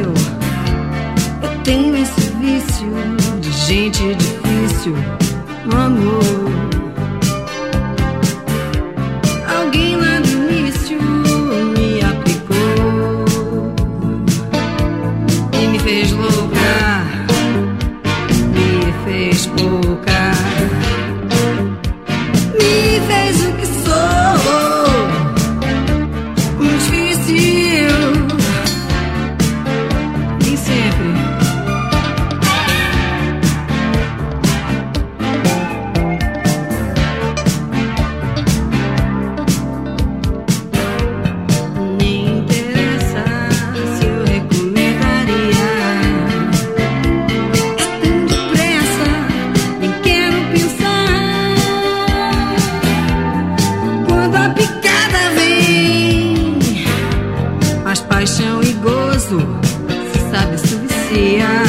Eu tenho esse vício de gente difícil no amor. Alguém lá no início me aplicou e me fez louca, me fez pouca, me fez o que sou, difícil, nem sempre. Nem interessa se eu recomendaria. É tão depressa, nem quero pensar. Quando a picada vem, mais paixão e gozo se sabe suficiar.